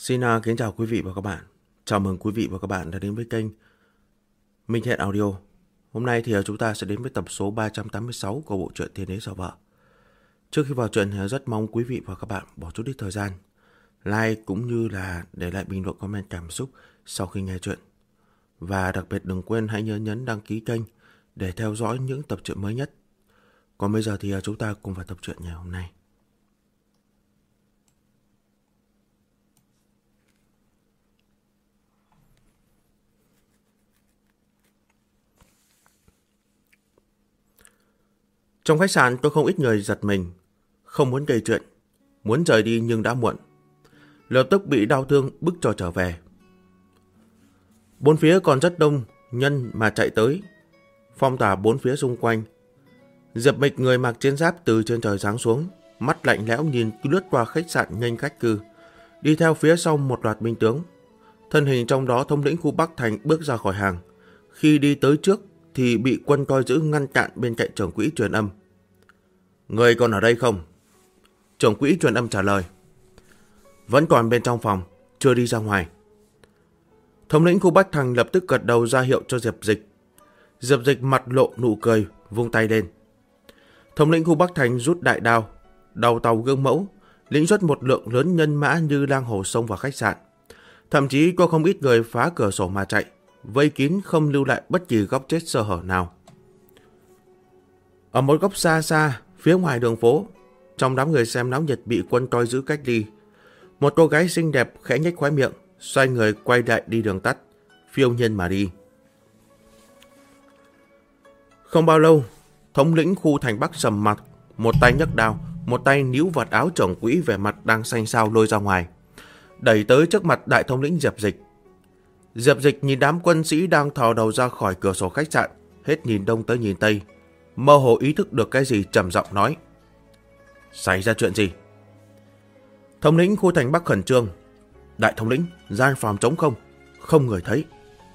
Xin kính chào quý vị và các bạn. Chào mừng quý vị và các bạn đã đến với kênh Minh Thiện Audio. Hôm nay thì chúng ta sẽ đến với tập số 386 của bộ truyện Thiên Đế Sợ Vợ. Trước khi vào truyện rất mong quý vị và các bạn bỏ chút ít thời gian like cũng như là để lại bình luận comment cảm xúc sau khi nghe truyện. Và đặc biệt đừng quên hãy nhớ nhấn đăng ký kênh để theo dõi những tập truyện mới nhất. Còn bây giờ thì chúng ta cùng vào tập truyện ngày hôm nay. Trong khách sạn tôi không ít người giật mình, không muốn gây chuyện, muốn rời đi nhưng đã muộn. Lập tức bị đau thương bức cho trở về. Bốn phía còn rất đông nhân mà chạy tới, phong tỏa bốn phía xung quanh. Diệp Mịch người mặc chiến giáp từ trên trời giáng xuống, mắt lạnh lẽo nhìn lướt qua khách sạn nghênh khách cư, đi theo phía sau một loạt binh tướng. Thân hình trong đó thống lĩnh khu Bắc Thành bước ra khỏi hàng. Khi đi tới trước thì bị quân coi giữ ngăn chặn bên cạnh trưởng quỹ truyền âm. Người còn ở đây không? Trưởng quỹ truyền âm trả lời. Vẫn còn bên trong phòng, chưa đi ra ngoài. Thống lĩnh khu Bắc Thành lập tức gật đầu ra hiệu cho Diệp Dịch. Diệp Dịch mặt lộ nụ cười, vung tay lên. Thống lĩnh khu Bắc Thành rút đại đao, đầu tàu gương mẫu, lĩnh xuất một lượng lớn nhân mã như lang hổ xông vào khách sạn. Thậm chí có không ít người phá cửa sổ mà chạy, vây kín không lưu lại bất kỳ góc chết sơ hở nào. Ở một góc xa xa, phía ngoài đường phố, trong đám người xem náo nhiệt bị quân coi giữ cách ly, một cô gái xinh đẹp khẽ nhếch khóe miệng, xoay người quay lại đi đường tắt, phiêu nhiên mà đi. Không bao lâu, thống lĩnh khu thành Bắc sầm mặt, một tay nhấc đao, một tay níu vạt áo trưởng quỹ vẻ mặt đang xanh xao lôi ra ngoài, đẩy tới trước mặt đại thống lĩnh Diệp Dịch. Diệp Dịch nhìn đám quân sĩ đang thò đầu ra khỏi cửa sổ khách sạn, hết nhìn đông tới nhìn tây, mơ hồ ý thức được cái gì trầm giọng nói. Xảy ra chuyện gì? Thống lĩnh khu thành Bắc khẩn trương. Đại thống lĩnh, gian phòng trống không, không người thấy.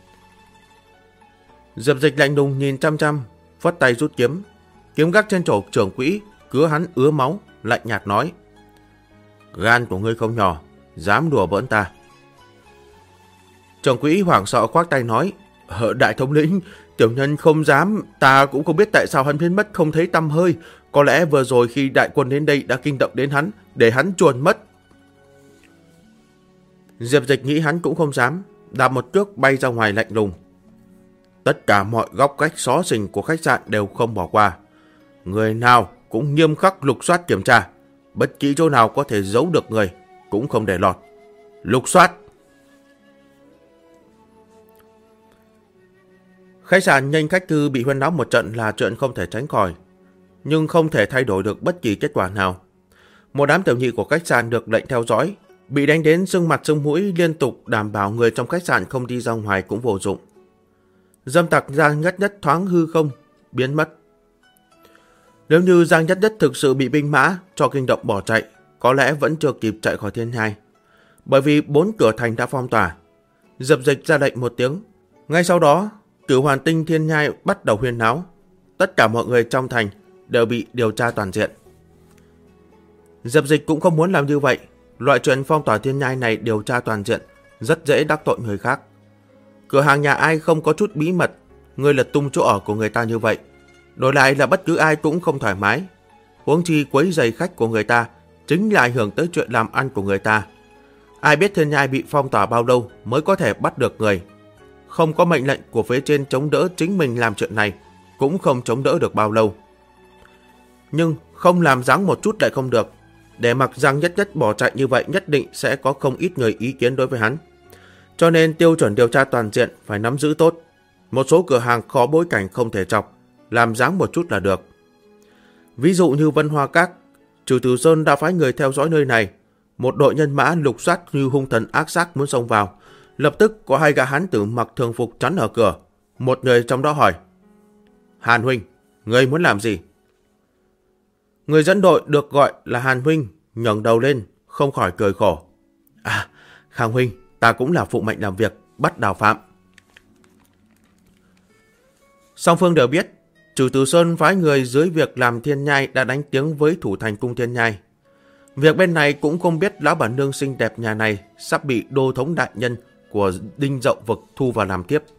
Diệp Dịch lạnh lùng nhìn chăm chăm, phất tay rút kiếm, kiếm gác trên chỗ trưởng quỹ, cứa hắn ứa máu, lạnh nhạt nói. Gan của ngươi không nhỏ, dám đùa bỡn ta. Trưởng quỹ hoảng sợ khoác tay nói. Đại thống lĩnh, tiểu nhân không dám, ta cũng không biết tại sao hắn biến mất không thấy tăm hơi. Có lẽ vừa rồi khi đại quân đến đây đã kinh động đến hắn, để hắn chuồn mất. Diệp Dịch nghĩ hắn cũng không dám, đạp một cước bay ra ngoài lạnh lùng. Tất cả mọi góc cách xó xỉnh của khách sạn đều không bỏ qua. Người nào cũng nghiêm khắc lục soát kiểm tra, bất kỳ chỗ nào có thể giấu được người cũng không để lọt. Lục soát. Khách sạn nghênh khách cư bị huyên náo một trận là chuyện không thể tránh khỏi, nhưng không thể thay đổi được bất kỳ kết quả nào. Một đám tiểu nhị của khách sạn được lệnh theo dõi, bị đánh đến sưng mặt sưng mũi liên tục, đảm bảo người trong khách sạn không đi ra ngoài cũng vô dụng. Dâm tặc Giang Nhất Nhất thoáng hư không, biến mất. Nếu như Giang Nhất Nhất thực sự bị binh mã cho kinh động bỏ chạy, có lẽ vẫn chưa kịp chạy khỏi Thiên Nhai, bởi vì 4 cửa thành đã phong tỏa. Diệp Dịch ra lệnh một tiếng, ngay sau đó Cửu Hoàn Tinh Thiên Nhai bắt đầu huyên náo. Tất cả mọi người trong thành đều bị điều tra toàn diện. Diệp Dịch cũng không muốn làm như vậy. Loại chuyện phong tỏa Thiên Nhai này điều tra toàn diện rất dễ đắc tội người khác. Cửa hàng nhà ai không có chút bí mật, người lật tung chỗ ở của người ta như vậy, đổi lại là bất cứ ai cũng không thoải mái. Huống chi quấy rầy khách của người ta chính là ảnh hưởng tới chuyện làm ăn của người ta. Ai biết Thiên Nhai bị phong tỏa bao lâu mới có thể bắt được người. Không có mệnh lệnh của phía trên chống đỡ chính mình làm chuyện này, cũng không chống đỡ được bao lâu. Nhưng không làm dáng một chút lại không được. Để mặc Giang Nhất Nhất bỏ chạy như vậy, nhất định sẽ có không ít người ý kiến đối với hắn. Cho nên tiêu chuẩn điều tra toàn diện phải nắm giữ tốt. Một số cửa hàng khó bối cảnh không thể chọc, làm dáng một chút là được. Ví dụ như Vân Hoa Các, Trừ Từ Sơn đã phái người theo dõi nơi này. Một đội nhân mã lục soát như hung thần ác sát muốn xông vào. Lập tức có 2 gã hán tử mặc thường phục chắn ở cửa. Một người trong đó hỏi. Hàn huynh, người muốn làm gì? Người dẫn đội được gọi là Hàn huynh ngẩng đầu lên, không khỏi cười khổ. Khang huynh, ta cũng là phụ mệnh làm việc, bắt đào phạm. Song phương đều biết, Trừ Từ Sơn phái người dưới việc làm Thiên Nhai đã đánh tiếng với thủ thành cung Thiên Nhai. Việc bên này cũng không biết lão bản nương xinh đẹp nhà này sắp bị đô thống đại nhân của Đinh Dậu Vực thu vào làm tiếp.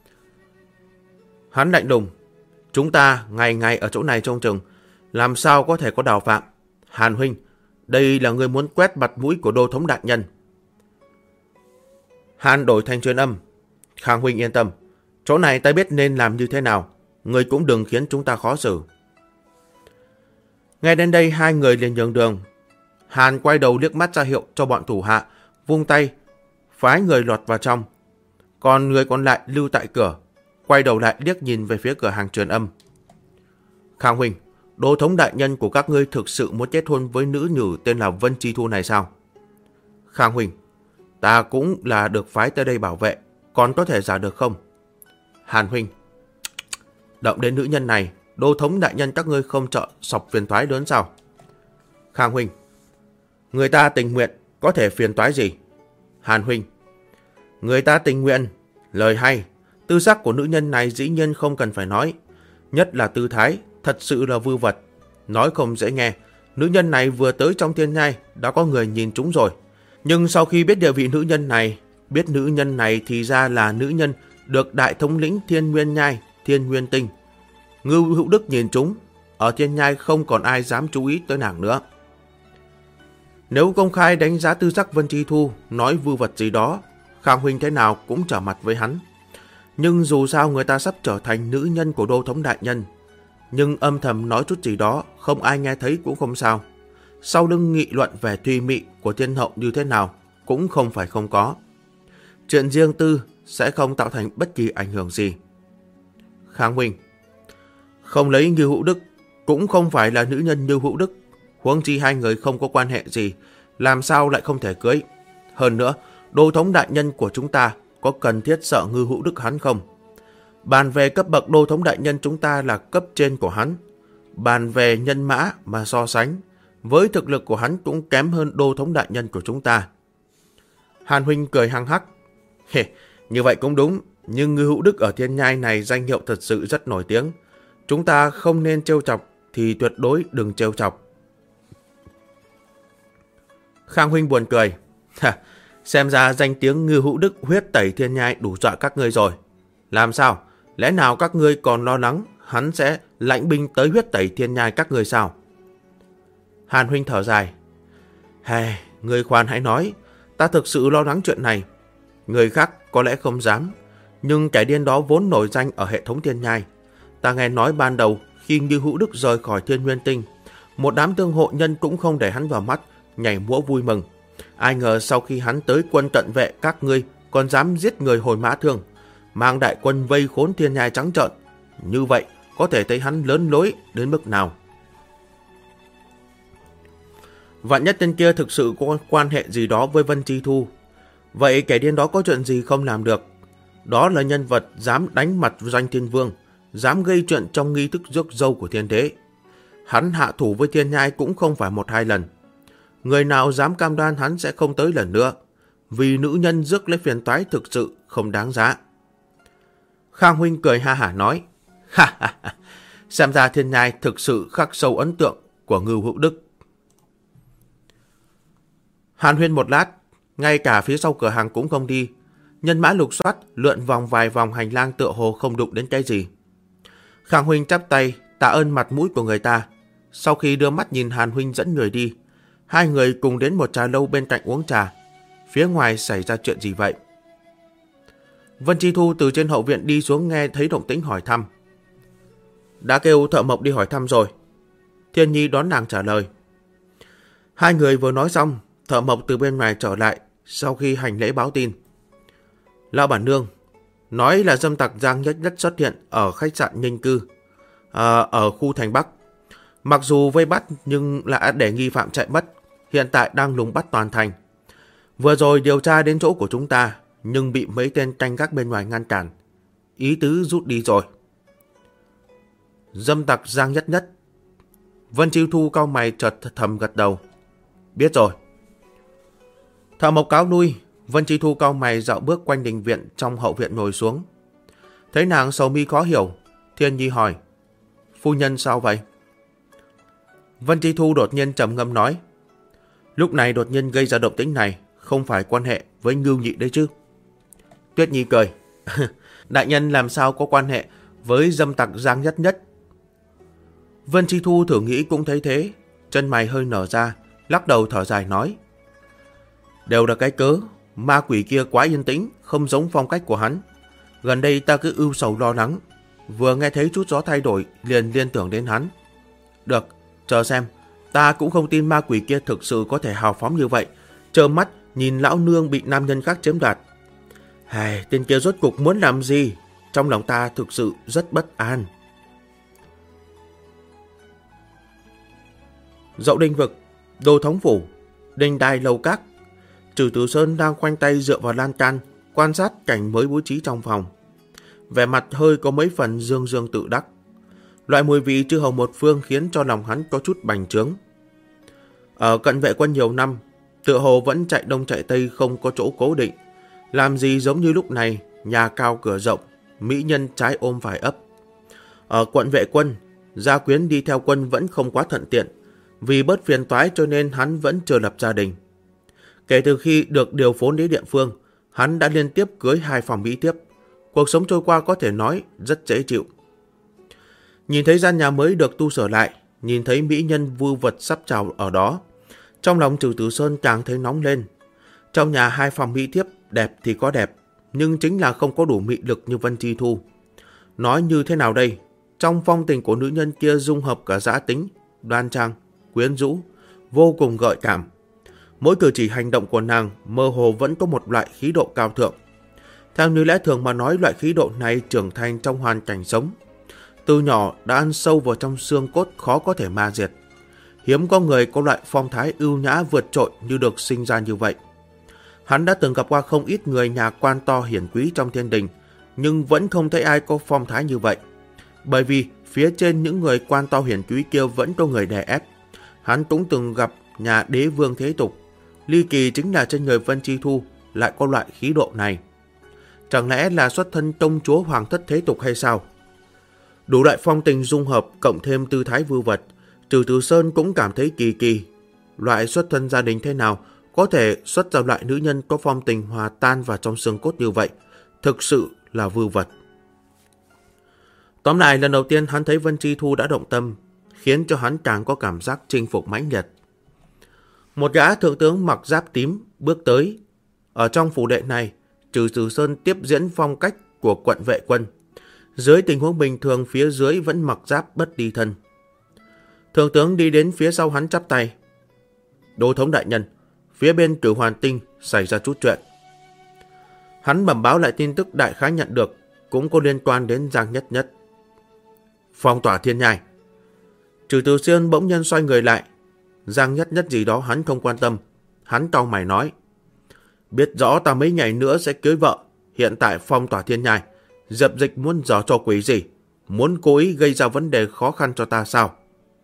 Hắn lạnh lùng, chúng ta ngày ngày ở chỗ này trông chừng, làm sao có thể có đào phạm. Hàn huynh, đây là người muốn quét mặt mũi của đô thống đại nhân. Hàn đổi thành truyền âm, Khang huynh yên tâm, chỗ này ta biết nên làm như thế nào, người cũng đừng khiến chúng ta khó xử. Nghe đến đây hai người liền nhường đường. Hàn quay đầu liếc mắt ra hiệu cho bọn thủ hạ, vung tay, phái người lọt vào trong. Còn người còn lại lưu tại cửa, quay đầu lại liếc nhìn về phía cửa hàng truyền âm. Khang huynh, đô thống đại nhân của các ngươi thực sự muốn kết hôn với nữ nhử tên là Vân Chi Thu này sao? Khang huynh, ta cũng là được phái tới đây bảo vệ, còn có thể giả được không? Hàn huynh, động đến nữ nhân này, đô thống đại nhân các ngươi không trợ sọc phiền toái lớn sao? Khang huynh, người ta tình nguyện, có thể phiền toái gì? Hàn huynh, người ta tình nguyện, lời hay, tư sắc của nữ nhân này dĩ nhiên không cần phải nói, nhất là tư thái, thật sự là vư vật. Nói không dễ nghe, nữ nhân này vừa tới trong thiên nhai đã có người nhìn chúng rồi. Nhưng sau khi biết địa vị nữ nhân này, biết nữ nhân này thì ra là nữ nhân được đại thống lĩnh Thiên Nguyên Nhai, Thiên Nguyên Tinh, Ngưu Hữu Đức nhìn chúng, ở thiên nhai không còn ai dám chú ý tới nàng nữa. Nếu công khai đánh giá tư sắc Vân Chi Thu, nói vư vật gì đó, Khang huynh thế nào cũng trở mặt với hắn. Nhưng dù sao người ta sắp trở thành nữ nhân của đô thống đại nhân, nhưng âm thầm nói chút gì đó, không ai nghe thấy cũng không sao. Sau lưng nghị luận về thùy mị của thiên hậu như thế nào, cũng không phải không có. Chuyện riêng tư sẽ không tạo thành bất kỳ ảnh hưởng gì. Khang huynh, không lấy Như Hữu Đức, cũng không phải là nữ nhân Như Hữu Đức, huống chi hai người không có quan hệ gì, làm sao lại không thể cưới. Hơn nữa, đô thống đại nhân của chúng ta có cần thiết sợ Ngư Hữu Đức hắn không? Bàn về cấp bậc đô thống đại nhân chúng ta là cấp trên của hắn. Bàn về nhân mã mà so sánh, với thực lực của hắn cũng kém hơn đô thống đại nhân của chúng ta. Hàn huynh cười hăng hắc. Như vậy cũng đúng, nhưng Ngư Hữu Đức ở thiên nhai này danh hiệu thật sự rất nổi tiếng. Chúng ta không nên trêu chọc thì tuyệt đối đừng trêu chọc. Khang huynh buồn cười. Xem ra danh tiếng Ngư Hữu Đức huyết tẩy thiên nhai đủ dọa các ngươi rồi. Làm sao? Lẽ nào các ngươi còn lo lắng hắn sẽ lãnh binh tới huyết tẩy thiên nhai các ngươi sao? Hàn huynh thở dài. Người khoan hãy nói, ta thực sự lo lắng chuyện này. Người khác có lẽ không dám, nhưng kẻ điên đó vốn nổi danh ở hệ thống thiên nhai. Ta nghe nói ban đầu khi Ngư Hữu Đức rời khỏi Thiên Nguyên Tinh, một đám thương hộ nhân cũng không để hắn vào mắt, nhảy múa vui mừng. Ai ngờ sau khi hắn tới quân cận vệ các ngươi còn dám giết người hồi mã thương, mang đại quân vây khốn thiên nhai trắng trợn. Như vậy có thể thấy hắn lớn lối đến mức nào. Vạn nhất tên kia thực sự có quan hệ gì đó với Vân Chi Thu, vậy kẻ điên đó có chuyện gì không làm được? Đó là nhân vật dám đánh mặt Doanh Thiên Vương, dám gây chuyện trong nghi thức rước dâu của thiên đế. Hắn hạ thủ với thiên nhai cũng không phải 1-2 lần. Người nào dám cam đoan hắn sẽ không tới lần nữa, vì nữ nhân rước lấy phiền toái thực sự không đáng giá. Khang huynh cười ha hả nói. Xem ra thiên nhai thực sự khắc sâu ấn tượng của Ngưu Hữu Đức. Hàn huyên một lát, ngay cả phía sau cửa hàng cũng không đi. Nhân mã lục soát, lượn vòng vài vòng hành lang tựa hồ không đụng đến cái gì. Khang huynh chắp tay, tạ ơn mặt mũi của người ta. Sau khi đưa mắt nhìn Hàn huynh dẫn người đi, hai người cùng đến một trà lâu bên cạnh uống trà. Phía ngoài xảy ra chuyện gì vậy? Vân Chi Thu từ trên hậu viện đi xuống nghe thấy động tĩnh hỏi thăm. Đã kêu thợ mộc đi hỏi thăm rồi. Thiên Nhi đón nàng trả lời. Hai người vừa nói xong, thợ mộc từ bên ngoài trở lại sau khi hành lễ báo tin. Lão bản nương, nói là dâm tặc Giang Nhất Nhất xuất hiện ở khách sạn Ninh Cư, ở khu thành Bắc. Mặc dù vây bắt nhưng đã để nghi phạm chạy mất, hiện tại đang lùng bắt toàn thành. Vừa rồi điều tra đến chỗ của chúng ta, nhưng bị mấy tên canh gác bên ngoài ngăn cản. Ý tứ rút đi rồi. Dâm tặc Giang Nhất Nhất. Vân Chi Thu cau mày chợt thầm gật đầu. Biết rồi. Thợ mộc cáo lui, Vân Chi Thu cau mày dạo bước quanh đình viện trong hậu viện ngồi xuống. Thấy nàng sầu mi khó hiểu, Thiên Nhi hỏi. Phu nhân sao vậy? Vân Chi Thu đột nhiên trầm ngâm nói. Lúc này đột nhiên gây ra động tĩnh này, không phải quan hệ với Ngưu Nhị đấy chứ? Tuyết Nhi cười. Đại nhân làm sao có quan hệ với dâm tặc Giang Nhất Nhất? Vân Chi Thu thử nghĩ cũng thấy thế, chân mày hơi nở ra, lắc đầu thở dài nói. Đều là cái cớ, ma quỷ kia quá yên tĩnh, không giống phong cách của hắn. Gần đây ta cứ ưu sầu lo lắng, vừa nghe thấy chút gió thay đổi liền liên tưởng đến hắn. Được, chờ xem, ta cũng không tin ma quỷ kia thực sự có thể hào phóng như vậy, trơ mắt nhìn lão nương bị nam nhân khác chiếm đoạt. Hài, tên kia rốt cục muốn làm gì? Trong lòng ta thực sự rất bất an. Dậu Đinh Vực, Đô Thống Phủ, Đinh Đài Lầu Các. Trừ Từ Sơn đang khoanh tay dựa vào lan can, quan sát cảnh mới bố trí trong phòng. Vẻ mặt hơi có mấy phần dương dương tự đắc. Loại mùi vị chư hầu một phương khiến cho lòng hắn có chút bành trướng. Ở cận vệ quân nhiều năm, tựa hồ vẫn chạy đông chạy tây không có chỗ cố định. Làm gì giống như lúc này, nhà cao cửa rộng, mỹ nhân trái ôm phải ấp. Ở quận vệ quân, gia quyến đi theo quân vẫn không quá thuận tiện. Vì bớt phiền toái cho nên hắn vẫn chưa lập gia đình. Kể từ khi được điều phối đến địa phương, hắn đã liên tiếp cưới 2 phòng mỹ thiếp. Cuộc sống trôi qua có thể nói rất dễ chịu. Nhìn thấy gian nhà mới được tu sửa lại, nhìn thấy mỹ nhân vưu vật sắp chào ở đó, trong lòng Trừ Từ Sơn càng thấy nóng lên. Trong nhà 2 phòng mỹ thiếp đẹp thì có đẹp, nhưng chính là không có đủ mị lực như Vân Chi Thu. Nói như thế nào đây? Trong phong tình của nữ nhân kia dung hợp cả dã tính, đoan trang, quyến rũ, vô cùng gợi cảm. Mỗi cử chỉ hành động của nàng mơ hồ vẫn có một loại khí độ cao thượng. Theo như lẽ thường mà nói, loại khí độ này trưởng thành trong hoàn cảnh sống. Từ nhỏ đã ăn sâu vào trong xương cốt, khó có thể ma diệt. Hiếm có người có loại phong thái ưu nhã vượt trội như được sinh ra như vậy. Hắn đã từng gặp qua không ít người nhà quan to hiển quý trong thiên đình, nhưng vẫn không thấy ai có phong thái như vậy. Bởi vì phía trên những người quan to hiển quý kia vẫn có người đè ép. Hắn cũng từng gặp nhà đế vương thế tục. Ly kỳ chính là trên người Vân Chi Thu lại có loại khí độ này. Chẳng lẽ là xuất thân công chúa hoàng thất thế tục hay sao? Đủ loại phong tình dung hợp cộng thêm tư thái vưu vật, Trừ Từ Sơn cũng cảm thấy kỳ kỳ. Loại xuất thân gia đình thế nào có thể xuất ra loại nữ nhân có phong tình hòa tan vào trong xương cốt như vậy? Thực sự là vưu vật. Tóm lại, lần đầu tiên hắn thấy Vân Chi Thu đã động tâm, khiến cho hắn càng có cảm giác chinh phục mãnh liệt. Một gã thượng tướng mặc giáp tím bước tới. Ở trong phủ đệ này, Trừ Từ Sơn tiếp diễn phong cách của quận vệ quân. Dưới tình huống bình thường, phía dưới vẫn mặc giáp bất đi thân. Thượng tướng đi đến phía sau hắn chắp tay. Đô thống đại nhân, phía bên Cửu Hoàn Tinh xảy ra chút chuyện. Hắn bẩm báo lại tin tức đại khái nhận được, cũng có liên quan đến Giang Nhất Nhất. Phong tỏa thiên nhai. Trừ Từ Sơn bỗng nhiên xoay người lại. Giang Nhất Nhất gì đó hắn không quan tâm. Hắn cau mày nói. Biết rõ ta mấy ngày nữa sẽ cưới vợ. Hiện tại phong tỏa thiên nhai. Dập dịch muốn giỏ cho quỷ gì? Muốn cố ý gây ra vấn đề khó khăn cho ta sao?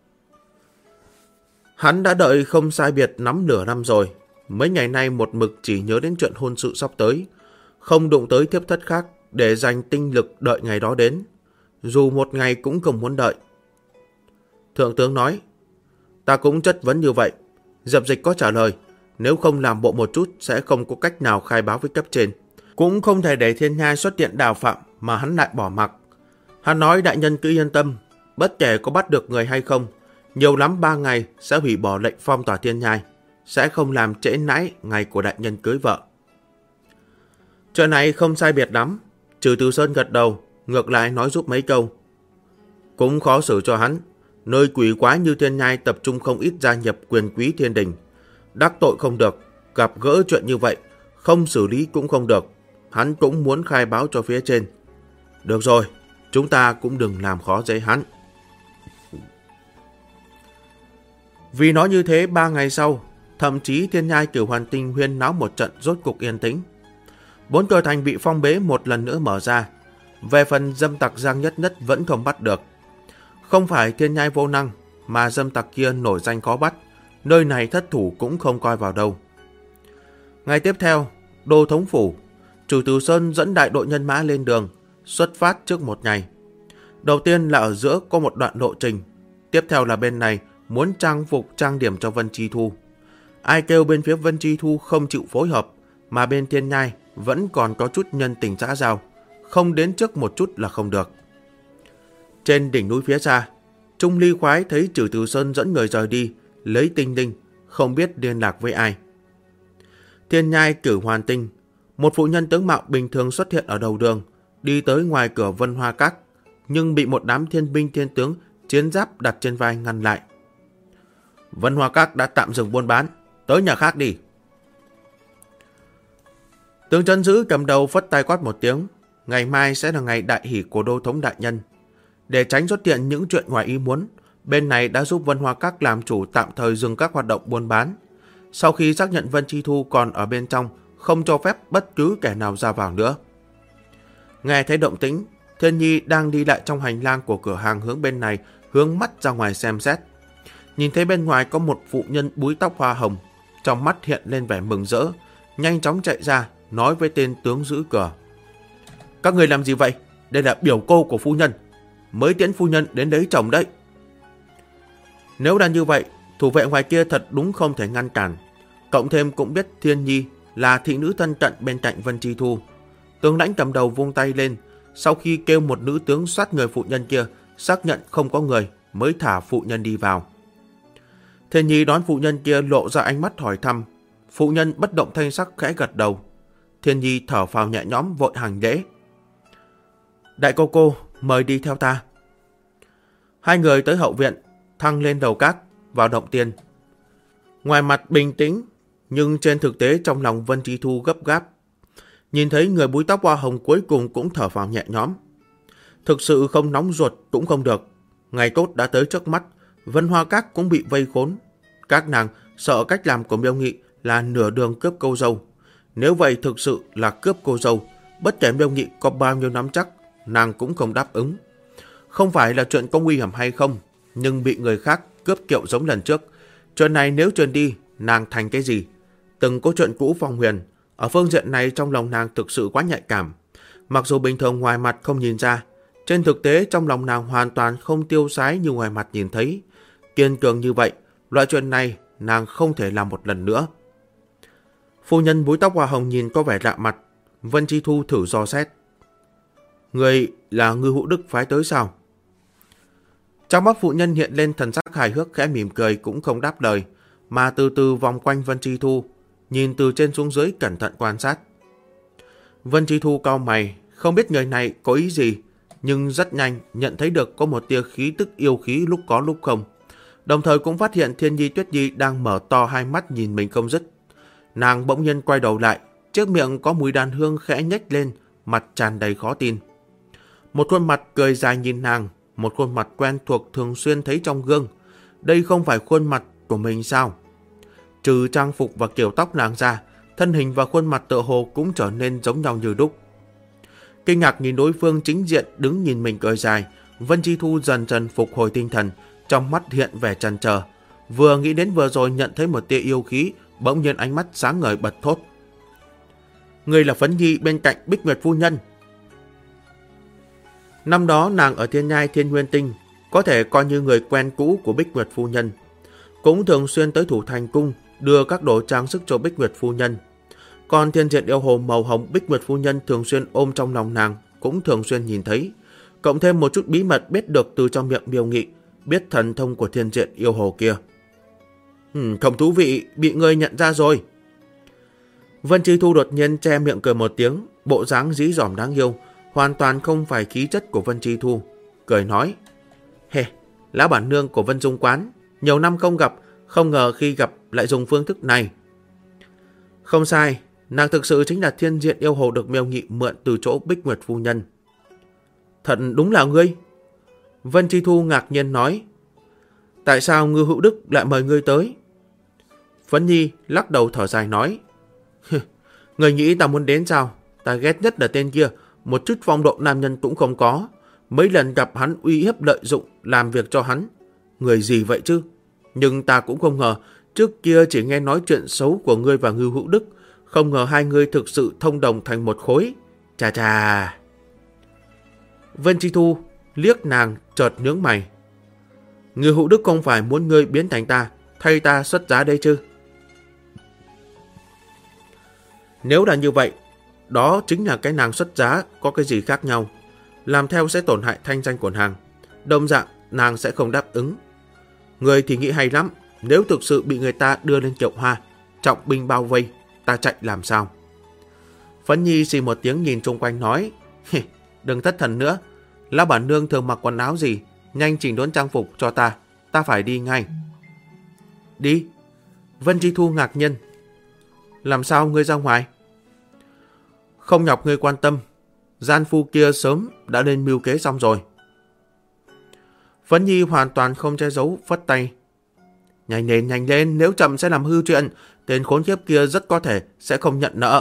Hắn đã đợi không sai biệt nắm nửa năm rồi. Mấy ngày nay một mực chỉ nhớ đến chuyện hôn sự sắp tới. Không đụng tới thiếp thất khác để dành tinh lực đợi ngày đó đến. Dù một ngày cũng không muốn đợi. Thượng tướng nói. Ta cũng chất vấn như vậy. Dập dịch có trả lời. Nếu không làm bộ một chút sẽ không có cách nào khai báo với cấp trên. Cũng không thể để thiên nhai xuất hiện đào phạm mà hắn lại bỏ mặc. Hắn nói đại nhân cứ yên tâm. Bất kể có bắt được người hay không, nhiều lắm 3 ngày sẽ hủy bỏ lệnh phong tỏa thiên nhai. Sẽ không làm trễ nãi ngày của đại nhân cưới vợ. Chuyện này không sai biệt lắm. Trừ Từ Sơn gật đầu, ngược lại nói giúp mấy câu. Cũng khó xử cho hắn. Nơi quỷ quái như thiên nhai tập trung không ít gia nhập quyền quý thiên đình. Đắc tội không được, gặp gỡ chuyện như vậy, không xử lý cũng không được. Hắn cũng muốn khai báo cho phía trên. Được rồi, chúng ta cũng đừng làm khó dễ hắn. Vì nói như thế, 3 ngày sau, thậm chí thiên nhai Cửu Hoàn Tinh huyên náo một trận rốt cục yên tĩnh. 4 cửa thành bị phong bế một lần nữa mở ra. Về phần dâm tặc Giang Nhất Nhất vẫn không bắt được. Không phải thiên nhai vô năng, mà dâm tặc kia nổi danh khó bắt. Nơi này thất thủ cũng không coi vào đâu. Ngày tiếp theo, Đô Thống Phủ, Trừ Từ Sơn dẫn đại đội nhân mã lên đường, xuất phát trước một ngày. Đầu tiên là ở giữa có một đoạn lộ trình. Tiếp theo là bên này muốn trang phục trang điểm cho Vân Chi Thu. Ai kêu bên phía Vân Chi Thu không chịu phối hợp, mà bên Thiên Nhai vẫn còn có chút nhân tình xã giao, không đến trước một chút là không được. Trên đỉnh núi phía xa, Trung Ly Khoái thấy Trừ Từ Sơn dẫn người rời đi, lấy tinh linh, không biết liên lạc với ai. Thiên Nhai cử Hoàn Tinh, một phụ nhân tướng mạo bình thường xuất hiện ở đầu đường, đi tới ngoài cửa Vân Hoa Các, nhưng bị một đám thiên binh thiên tướng chiến giáp đặt trên vai ngăn lại. Vân Hoa Các đã tạm dừng buôn bán, tới nhà khác đi. Tướng Trấn Giữ cầm đầu phất tay quát một tiếng, ngày mai sẽ là ngày đại hỷ của đô thống đại nhân. Để tránh xuất hiện những chuyện ngoài ý muốn, bên này đã giúp Vân Hoa Các làm chủ tạm thời dừng các hoạt động buôn bán. Sau khi xác nhận Vân Chi Thu còn ở bên trong, không cho phép bất cứ kẻ nào ra vào nữa. Nghe thấy động tĩnh, Thiên Nhi đang đi lại trong hành lang của cửa hàng hướng bên này, hướng mắt ra ngoài xem xét. Nhìn thấy bên ngoài có một phụ nhân búi tóc hoa hồng, trong mắt hiện lên vẻ mừng rỡ, nhanh chóng chạy ra, nói với tên tướng giữ cửa. Các người làm gì vậy? Đây là biểu cô của phu nhân, mới tiễn phu nhân đến lấy chồng đấy. Nếu đã như vậy, thủ vệ ngoài kia thật đúng không thể ngăn cản. Cộng thêm cũng biết Thiên Nhi là thị nữ thân cận bên cạnh Vân Chi Thu. Tướng lãnh cầm đầu vung tay lên, sau khi kêu một nữ tướng soát người phụ nhân kia, xác nhận không có người mới thả phụ nhân đi vào. Thiên Nhi đón phụ nhân kia lộ ra ánh mắt hỏi thăm. Phụ nhân bất động thanh sắc khẽ gật đầu. Thiên Nhi thở phào nhẹ nhõm vội hành lễ. Đại cô, mời đi theo ta. Hai người tới hậu viện, thăng lên đầu các, vào động tiên. Ngoài mặt bình tĩnh, nhưng trên thực tế trong lòng Vân Chi Thu gấp gáp. Nhìn thấy người búi tóc hoa hồng cuối cùng cũng thở phào nhẹ nhõm. Thực sự không nóng ruột cũng không được. Ngày tốt đã tới trước mắt, Vân Hoa Các cũng bị vây khốn. Các nàng sợ cách làm của Miêu Nghị là nửa đường cướp cô dâu. Nếu vậy thực sự là cướp cô dâu, bất kể Miêu Nghị có bao nhiêu nắm chắc, nàng cũng không đáp ứng. Không phải là chuyện có nguy hiểm hay không, nhưng bị người khác cướp kiệu giống lần trước. Chuyện này nếu truyền đi, nàng thành cái gì? Từng có chuyện cũ Phong Huyền, ở phương diện này trong lòng nàng thực sự quá nhạy cảm. Mặc dù bình thường ngoài mặt không nhìn ra, trên thực tế trong lòng nàng hoàn toàn không tiêu sái như ngoài mặt nhìn thấy. Kiên cường như vậy, loại chuyện này nàng không thể làm một lần nữa. Phu nhân búi tóc hoa hồng nhìn có vẻ lạ mặt. Vân Chi Thu thử dò xét. Người là Ngư Hữu Đức phái tới sao? Trong mắt phụ nhân hiện lên thần sắc hài hước, khẽ mỉm cười cũng không đáp lời, mà từ từ vòng quanh Vân Chi Thu, nhìn từ trên xuống dưới cẩn thận quan sát. Vân Chi Thu cau mày, không biết người này có ý gì, nhưng rất nhanh nhận thấy được có một tia khí tức yêu khí lúc có lúc không. Đồng thời cũng phát hiện Thiên Nhi Tuyết Nhi đang mở to hai mắt nhìn mình không dứt. Nàng bỗng nhiên quay đầu lại, trước miệng có mùi đàn hương khẽ nhếch lên, mặt tràn đầy khó tin. Một khuôn mặt cười dài nhìn nàng, một khuôn mặt quen thuộc thường xuyên thấy trong gương. Đây không phải khuôn mặt của mình sao? Trừ trang phục và kiểu tóc nàng ra, thân hình và khuôn mặt tựa hồ cũng trở nên giống nhau như đúc. Kinh ngạc nhìn đối phương chính diện đứng nhìn mình cười dài, Vân Chi Thu dần dần phục hồi tinh thần, trong mắt hiện vẻ chần chờ. Vừa nghĩ đến vừa rồi nhận thấy một tia yêu khí, bỗng nhiên ánh mắt sáng ngời bật thốt. Người là Phấn Nhi bên cạnh Bích Nguyệt phu nhân. Năm đó nàng ở Thiên Nhai Thiên Nguyên Tinh, có thể coi như người quen cũ của Bích Nguyệt phu nhân. Cũng thường xuyên tới Thủ Thành Cung đưa các đồ trang sức cho Bích Nguyệt phu nhân. Còn thiên diện yêu hồ màu hồng Bích Nguyệt phu nhân thường xuyên ôm trong lòng nàng cũng thường xuyên nhìn thấy. Cộng thêm một chút bí mật biết được từ trong miệng Miêu Nghị, biết thần thông của thiên diện yêu hồ kia. Không thú vị, bị người nhận ra rồi. Vân Chi Thu đột nhiên che miệng cười một tiếng, bộ dáng dí dỏm đáng yêu, hoàn toàn không phải khí chất của Vân Chi Thu. Cười nói, lão bản nương của Vân Dung Quán, nhiều năm không gặp, không ngờ khi gặp lại dùng phương thức này. Không sai, nàng thực sự chính là thiên diện yêu hồ được Miêu Nghị mượn từ chỗ Bích Nguyệt phu nhân. Thật đúng là ngươi. Vân Chi Thu ngạc nhiên nói, tại sao Ngư Hữu Đức lại mời ngươi tới? Phấn Nhi lắc đầu thở dài nói, người nghĩ ta muốn đến sao? Ta ghét nhất là tên kia, một chút phong độ nam nhân cũng không có. Mấy lần gặp hắn uy hiếp lợi dụng làm việc cho hắn. Người gì vậy chứ? Nhưng ta cũng không ngờ, trước kia chỉ nghe nói chuyện xấu của ngươi và Ngư Hữu Đức, không ngờ hai người thực sự thông đồng thành một khối. Chà chà. Vân Chi Thu liếc nàng chợt nhướng mày. Ngư Hữu Đức không phải muốn ngươi biến thành ta, thay ta xuất giá đây chứ? Nếu là như vậy, đó chính là cái nàng xuất giá, có cái gì khác nhau. Làm theo sẽ tổn hại thanh danh của nàng. Đồng dạng, nàng sẽ không đáp ứng. Người thì nghĩ hay lắm, nếu thực sự bị người ta đưa lên kiệu hoa, trọng binh bao vây, ta chạy làm sao? Phấn Nhi xì một tiếng nhìn xung quanh nói, đừng thất thần nữa, lão bản nương thường mặc quần áo gì, nhanh chỉnh đốn trang phục cho ta phải đi ngay. Đi. Vân Chi Thu ngạc nhiên. Làm sao ngươi ra ngoài? Không nhọc ngươi quan tâm, gian phu kia sớm đã lên mưu kế xong rồi. Phấn Nhi hoàn toàn không che giấu, phất tay. Nhanh lên, nếu chậm sẽ làm hư chuyện, tên khốn kiếp kia rất có thể sẽ không nhận nợ.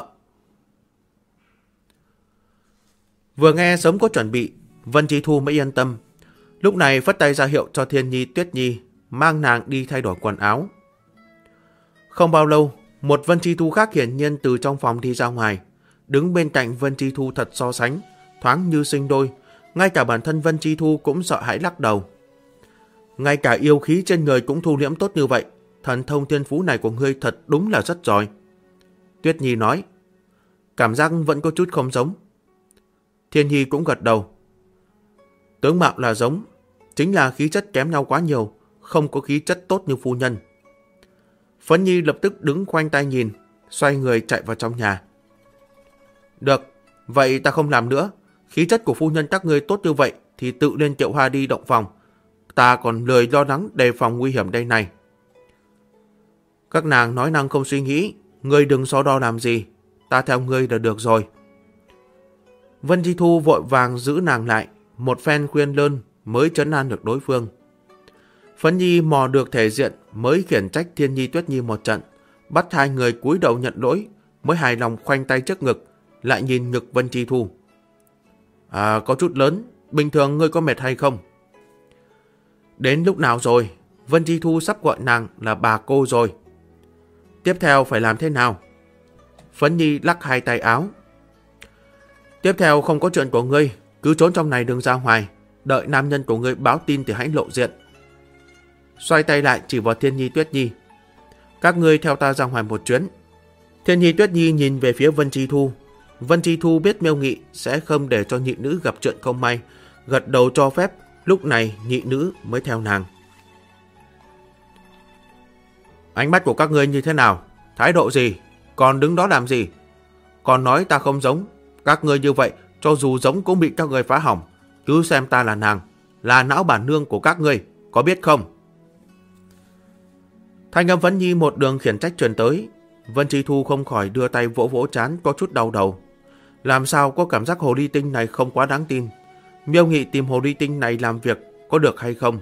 Vừa nghe sớm có chuẩn bị, Vân Chi Thu mới yên tâm. Lúc này phất tay ra hiệu cho Thiên Nhi Tuyết Nhi, mang nàng đi thay đổi quần áo. Không bao lâu, một Vân Chi Thu khác hiển nhiên từ trong phòng đi ra ngoài. Đứng bên cạnh Vân Chi Thu thật so sánh, thoáng như sinh đôi. Ngay cả bản thân Vân Chi Thu cũng sợ hãi lắc đầu. Ngay cả yêu khí trên người cũng thu liễm tốt như vậy. Thần thông thiên phú này của ngươi thật đúng là rất giỏi. Tuyết Nhi nói. Cảm giác vẫn có chút không giống. Thiên Nhi cũng gật đầu. Tướng mạo là giống, chính là khí chất kém nhau quá nhiều, không có khí chất tốt như phu nhân. Phấn Nhi lập tức đứng khoanh tay nhìn, xoay người chạy vào trong nhà. Được, vậy ta không làm nữa. Khí chất của phu nhân các ngươi tốt như vậy thì tự lên kiệu hoa đi động phòng. Ta còn lười lo lắng đề phòng nguy hiểm đây này. Các nàng nói năng không suy nghĩ, ngươi đừng so đo làm gì, ta theo ngươi là được rồi. Vân Chi Thu vội vàng giữ nàng lại, một phen khuyên lơn mới trấn an được đối phương. Phấn Nhi mò được thể diện mới khiển trách Thiên Nhi Tuyết Nhi một trận, bắt hai người cúi đầu nhận lỗi, mới hài lòng khoanh tay trước ngực, lại nhìn ngực Vân Chi Thu. Có chút lớn, bình thường ngươi có mệt hay không? Đến lúc nào rồi? Vân Chi Thu sắp gọi nàng là bà cô rồi. Tiếp theo phải làm thế nào? Phấn Nhi lắc hai tay áo. Tiếp theo không có chuyện của ngươi, cứ trốn trong này đừng ra ngoài, đợi nam nhân của ngươi báo tin thì hãy lộ diện. Xoay tay lại chỉ vào Thiên Nhi Tuyết Nhi. Các ngươi theo ta ra ngoài một chuyến. Thiên Nhi Tuyết Nhi nhìn về phía Vân Chi Thu. Vân Chi Thu biết Miêu Nghị sẽ không để cho nhị nữ gặp chuyện không may, gật đầu cho phép, lúc này nhị nữ mới theo nàng. Ánh mắt của các ngươi như thế nào? Thái độ gì? Còn đứng đó làm gì? Còn nói ta không giống. Các ngươi như vậy, cho dù giống cũng bị các ngươi phá hỏng. Cứ xem ta là nàng, là não bản nương của các ngươi, có biết không? Thanh âm Phấn Nhi một đường khiển trách truyền tới. Vân Chi Thu không khỏi đưa tay vỗ vỗ trán, có chút đau đầu. Làm sao có cảm giác hồ ly tinh này không quá đáng tin. Miêu Nghị tìm hồ ly tinh này làm việc có được hay không?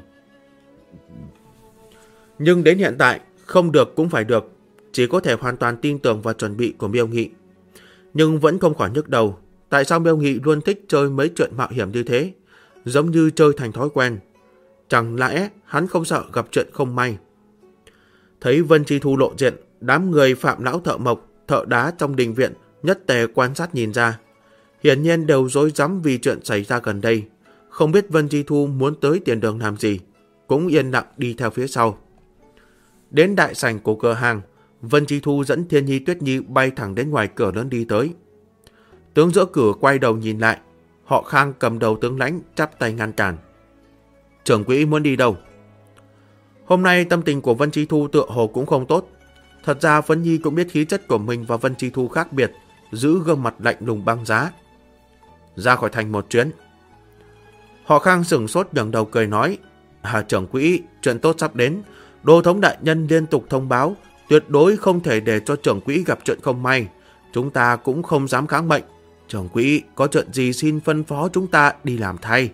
Nhưng đến hiện tại, không được cũng phải được. Chỉ có thể hoàn toàn tin tưởng vào chuẩn bị của Miêu Nghị. Nhưng vẫn không khỏi nhức đầu. Tại sao Miêu Nghị luôn thích chơi mấy chuyện mạo hiểm như thế? Giống như chơi thành thói quen. Chẳng lẽ hắn không sợ gặp chuyện không may? Thấy Vân Chi Thu lộ diện, đám người Phạm lão thợ mộc, thợ đá trong đình viện nhất tề quan sát nhìn ra. Hiển nhiên đều rối rắm vì chuyện xảy ra gần đây. Không biết Vân Chi Thu muốn tới tiền đường làm gì, cũng yên lặng đi theo phía sau. Đến đại sảnh của cửa hàng, Vân Chi Thu dẫn Thiên Nhi Tuyết Nhi bay thẳng đến ngoài cửa lớn đi tới. Tướng giữa cửa quay đầu nhìn lại, Họ Khang cầm đầu tướng lãnh chắp tay ngăn cản. Trưởng quỹ muốn đi đâu? Hôm nay tâm tình của Vân Chi Thu tựa hồ cũng không tốt. Thật ra Phấn Nhi cũng biết khí chất của mình và Vân Chi Thu khác biệt, giữ gương mặt lạnh lùng băng giá. Ra khỏi thành một chuyến. Họ Khang sửng sốt ngẩng đầu cười nói, trưởng quỹ, chuyện tốt sắp đến. Đô thống đại nhân liên tục thông báo, tuyệt đối không thể để cho trưởng quỹ gặp chuyện không may. Chúng ta cũng không dám kháng mệnh. Trưởng quỹ có chuyện gì xin phân phó chúng ta đi làm thay.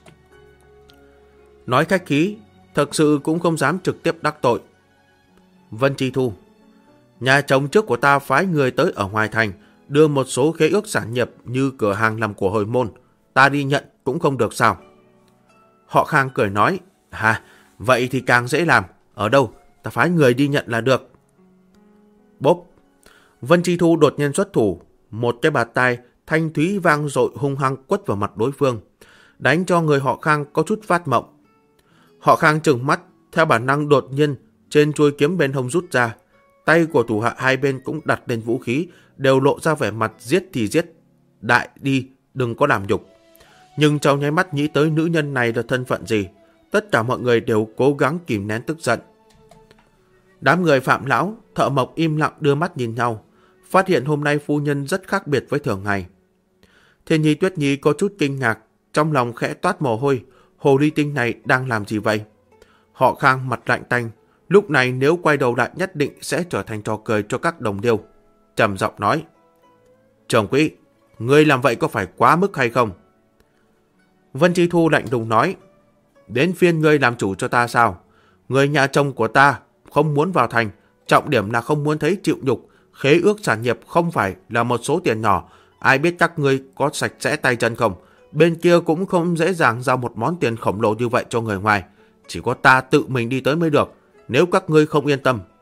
Nói khách khí, thật sự cũng không dám trực tiếp đắc tội. Vân Chi Thu, nhà chồng trước của ta phái người tới ở ngoài thành, đưa một số khế ước sản nghiệp như cửa hàng làm của hồi môn. Ta đi nhận cũng không được sao? Họ Khang cười nói, vậy thì càng dễ làm. Ở đâu? Ta phái người đi nhận là được. Bốp! Vân Chi Thu đột nhiên xuất thủ, một cái bạt tai thanh thúy vang dội hung hăng quất vào mặt đối phương, đánh cho người họ Khang có chút phát mộng. Họ Khang trừng mắt, theo bản năng đột nhiên trên chuôi kiếm bên hông rút ra, Tay của thủ hạ hai bên cũng đặt lên vũ khí, đều lộ ra vẻ mặt giết thì giết. Đại đi, đừng có làm nhục. Nhưng trong nháy mắt nghĩ tới nữ nhân này là thân phận gì, tất cả mọi người đều cố gắng kìm nén tức giận. Đám người Phạm Lão, Thợ Mộc im lặng đưa mắt nhìn nhau, phát hiện hôm nay phu nhân rất khác biệt với thường ngày. Thiên Nhi Tuyết Nhi có chút kinh ngạc, trong lòng khẽ toát mồ hôi, hồ ly tinh này đang làm gì vậy? Họ Khang mặt lạnh tanh, lúc này nếu quay đầu lại nhất định sẽ trở thành trò cười cho các đồng điêu. Trầm giọng nói, trưởng quỹ, ngươi làm vậy có phải quá mức hay không? Vân Chi Thu lạnh lùng nói, đến phiên ngươi làm chủ cho ta sao? Người nhà chồng của ta không muốn vào thành, trọng điểm là không muốn thấy chịu nhục. Khế ước sản nghiệp không phải là một số tiền nhỏ, ai biết các ngươi có sạch sẽ tay chân không? Bên kia cũng không dễ dàng giao một món tiền khổng lồ như vậy cho người ngoài, chỉ có ta tự mình đi tới mới được, nếu các ngươi không yên tâm.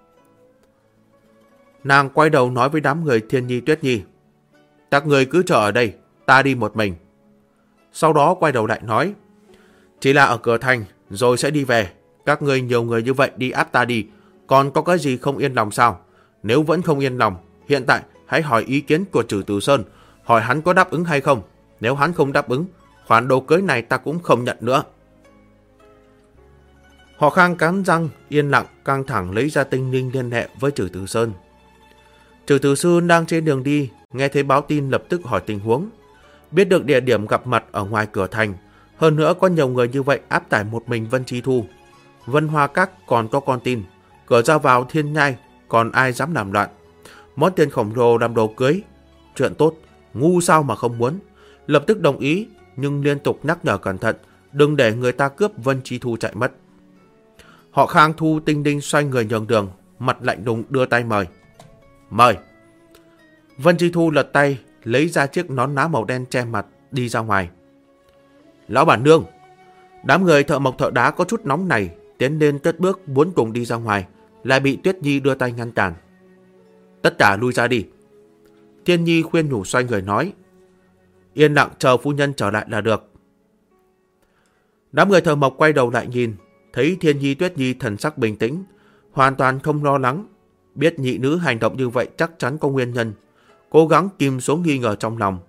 Nàng quay đầu nói với đám người Thiên Nhi Tuyết Nhi, các ngươi cứ chờ ở đây, ta đi một mình. Sau đó quay đầu lại nói, chỉ là ở cửa thành rồi sẽ đi về, các ngươi nhiều người như vậy đi áp ta đi, còn có cái gì không yên lòng sao? Nếu vẫn không yên lòng, hiện tại hãy hỏi ý kiến của Trử Tử Sơn, hỏi hắn có đáp ứng hay không. Nếu hắn không đáp ứng, khoản đồ cưới này ta cũng không nhận nữa. Họ Khang cắn răng, yên lặng, căng thẳng lấy ra tinh linh liên hệ với Trử Tử Sơn. Trử Tử Sơn đang trên đường đi, nghe thấy báo tin lập tức hỏi tình huống. Biết được địa điểm gặp mặt ở ngoài cửa thành, hơn nữa có nhiều người như vậy áp tải một mình Vân Chi Thu. Vân Hoa Các còn có con tin, cửa ra vào Thiên Nhai, còn ai dám làm loạn. Món tiền khổng lồ làm đồ cưới, chuyện tốt, ngu sao mà không muốn. Lập tức đồng ý, nhưng liên tục nhắc nhở cẩn thận, đừng để người ta cướp Vân Chi Thu chạy mất. Họ Khang Thu tinh đinh xoay người nhường đường, mặt lạnh lùng đưa tay mời. Mời. Vân Chi Thu lật tay, lấy ra chiếc nón lá màu đen che mặt, đi ra ngoài. Lão bản nương. Đám người thợ mộc thợ đá có chút nóng này, tiến lên cất bước muốn cùng đi ra ngoài, lại bị Tuyết Nhi đưa tay ngăn cản. Tất cả lui ra đi. Thiên Nhi khuyên nhủ xoay người nói, yên lặng chờ phu nhân trở lại là được. Đám người thợ mộc quay đầu lại nhìn, thấy Thiên Nhi Tuyết Nhi thần sắc bình tĩnh, hoàn toàn không lo lắng, biết nhị nữ hành động như vậy chắc chắn có nguyên nhân, cố gắng kìm xuống nghi ngờ trong lòng.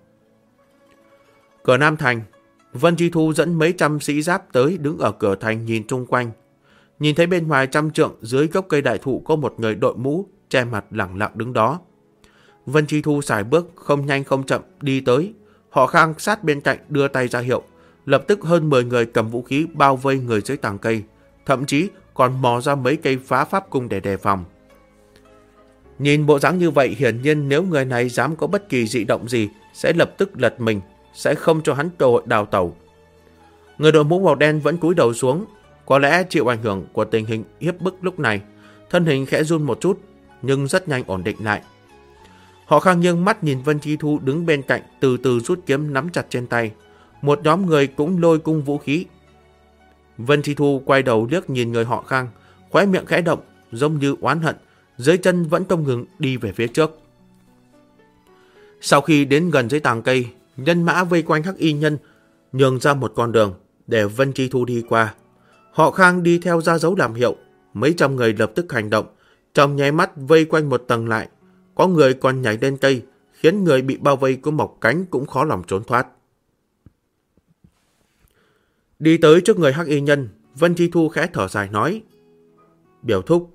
Cửa Nam Thành, Vân Chi Thu dẫn mấy trăm sĩ giáp tới đứng ở cửa thành nhìn chung quanh. Nhìn thấy bên ngoài 100 trượng dưới gốc cây đại thụ có một người đội mũ, che mặt lẳng lặng đứng đó. Vân Chi Thu sải bước không nhanh không chậm đi tới, họ Khang sát bên cạnh đưa tay ra hiệu. Lập tức hơn 10 người cầm vũ khí bao vây người dưới tàng cây, thậm chí còn mò ra mấy cây phá pháp cung để đề phòng. Nhìn bộ dáng như vậy, hiển nhiên nếu người này dám có bất kỳ dị động gì sẽ lập tức lật mình, sẽ không cho hắn cơ hội đào tẩu. Người đội mũ màu đen vẫn cúi đầu xuống, có lẽ chịu ảnh hưởng của tình hình hiếp bức lúc này, thân hình khẽ run một chút, nhưng rất nhanh ổn định lại. Họ Khang nghiêng mắt nhìn Vân Chi Thu đứng bên cạnh, từ từ rút kiếm nắm chặt trên tay. Một nhóm người cũng lôi cung vũ khí. Vân Chi Thu quay đầu liếc nhìn người họ Khang, khóe miệng khẽ động, giống như oán hận, dưới chân vẫn không ngừng đi về phía trước. Sau khi đến gần dưới tàng cây, nhân mã vây quanh Hắc Y Nhân, nhường ra một con đường để Vân Chi Thu đi qua. Họ Khang đi theo ra dấu làm hiệu, mấy trăm người lập tức hành động, trong nháy mắt vây quanh một tầng lại. Có người còn nhảy lên cây, khiến người bị bao vây có mọc cánh cũng khó lòng trốn thoát. Đi tới trước người Hắc Y Nhân, Vân Chi Thu khẽ thở dài nói, biểu thúc.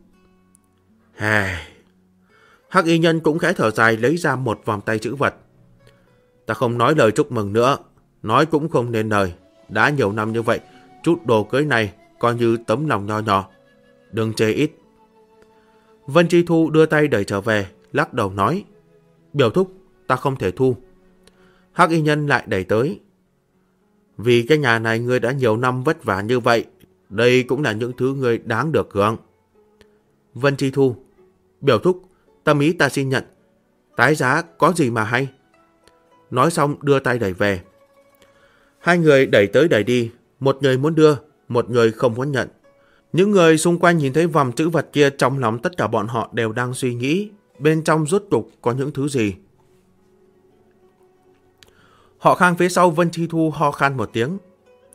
Hắc Y Nhân cũng khẽ thở dài lấy ra một vòng tay chữ vật. Ta không nói lời chúc mừng nữa, nói cũng không nên lời. Đã nhiều năm như vậy, chút đồ cưới này coi như tấm lòng nho nhỏ, đừng chê ít. Vân Chi Thu đưa tay đẩy trở về, lắc đầu nói, biểu thúc, ta không thể thu. Hắc Y Nhân lại đẩy tới. Vì cái nhà này ngươi đã nhiều năm vất vả như vậy, đây cũng là những thứ ngươi đáng được hưởng. Vân Chi Thu, biểu thúc, tâm ý ta xin nhận, tái giá có gì mà hay. Nói xong đưa tay đẩy về. Hai người đẩy tới đẩy đi, một người muốn đưa, một người không muốn nhận. Những người xung quanh nhìn thấy vòng chữ vật kia, trong lòng tất cả bọn họ đều đang suy nghĩ, bên trong rốt cuộc có những thứ gì. Họ Khang phía sau Vân Chi Thu ho khan một tiếng.